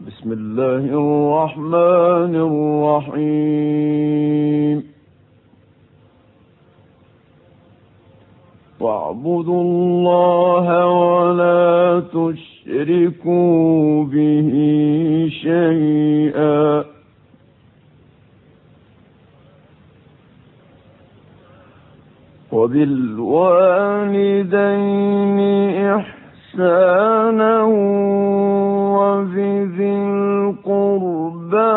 بسم الله الرحمن الرحيم. واعبدوا الله ولا تشركوا به شيئا وبالوالدين إحسانا وبذي القربى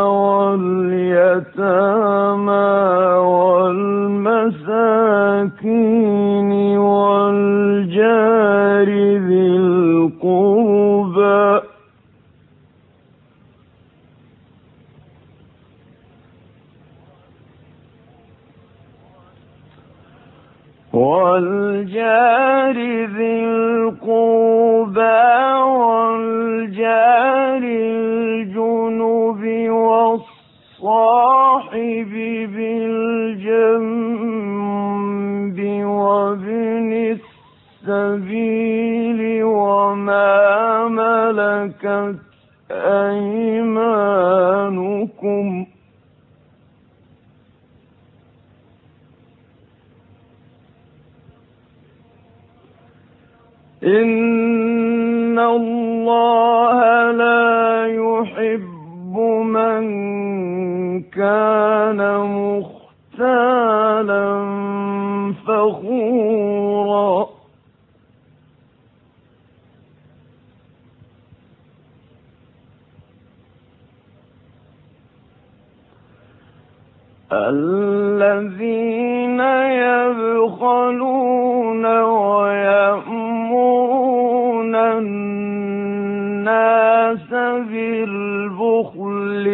واليتامى والمساكين والجار ذي القربى والجار الجنب والصاحب بالجنب وابن السبيل وما ملكت أيمانكم إن الله لا يحب من كان مختالا فخورا الذين يبخلون ويأمرون الناس بالبخل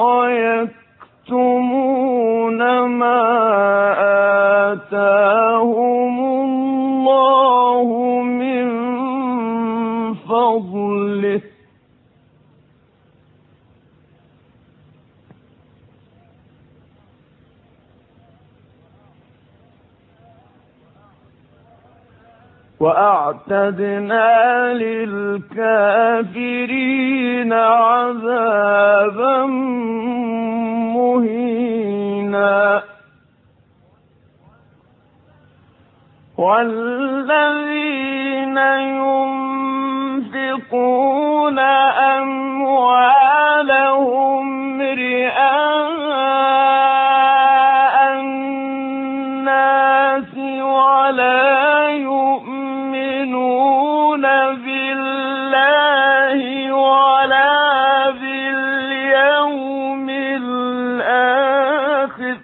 ويكتمون ما آتاهم الله من فضله وأعتدنا للكافرين عذابا مهينا والذين ينفقون أموالهم رئاء الناس ولا يؤمنون بالله ولا باليوم الآخر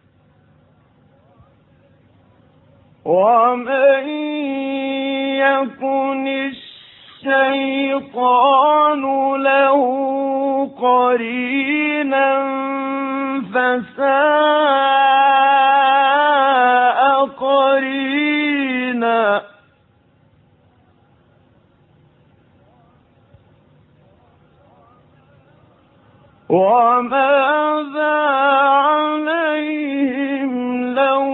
ومن يكن الشيطان له قرينا فساء قرينا وماذا عليهم لو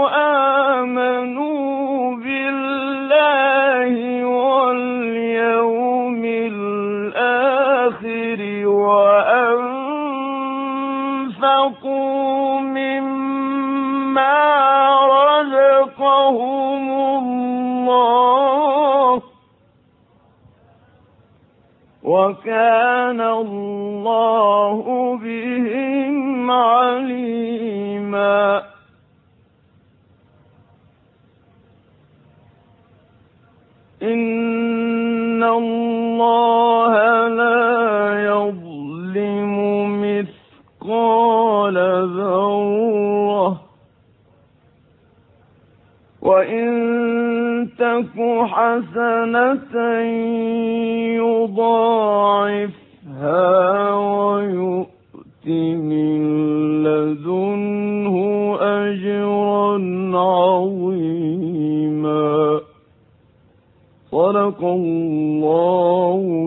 آمنوا بالله واليوم الآخر وأنفقوا مما رزقهم الله وكان الله بهم عليما إن الله لا يظلم مثقال ذرة وإن تك حسنة يضاعفها ويؤت من لدنه أجرا عظيما. صدق الله